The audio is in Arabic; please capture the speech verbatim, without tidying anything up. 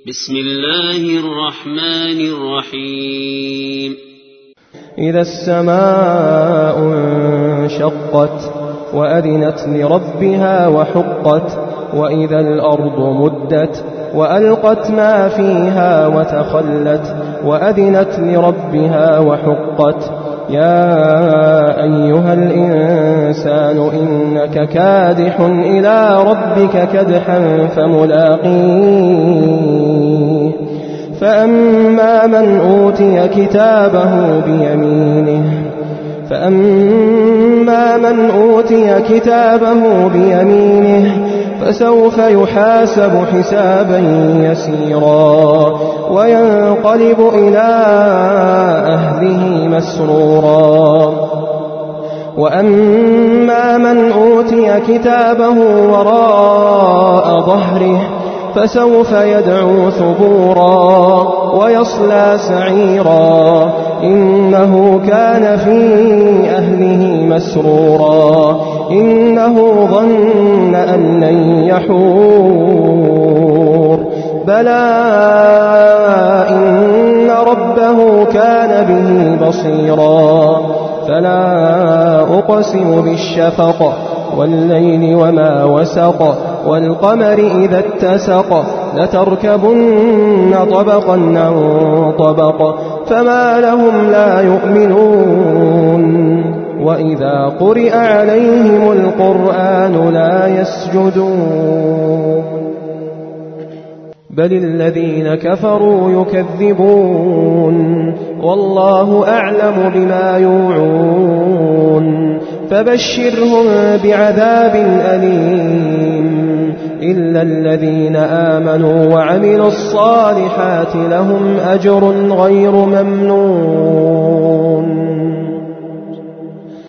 بسم الله الرحمن الرحيم. إذا السماء انشقت وأذنت لربها وحقت وإذا الأرض مدت وألقت ما فيها وتخلت وأذنت لربها وحقت يا أيها الإنسان إنك كادح إلى ربك كدحا فملاقيه فأما من أوتي كتابه بيمينه فأما من أوتي كتابه بيمينه فسوف يحاسب حسابا يسيرا وينقلب إلى أهله مسرورا وأما من أوتي كتابه وراء ظهره فسوف يدعو ثبورا ويصلى سعيرا إنه كان في أهله مسرورا إنه ظن أن لن يحور بلى إن ربه كان به بصيرا فلا أقسم بالشفق والليل وما وسق والقمر إذا اتسق لتركبن طبقا عن طبق فما لهم لا يؤمنون وإذا قرئ عليهم القرآن لا يسجدون بل الذين كفروا يكذبون والله أعلم بما يوعون فبشرهم بعذاب أليم إلا الذين آمنوا وعملوا الصالحات لهم أجر غير ممنون.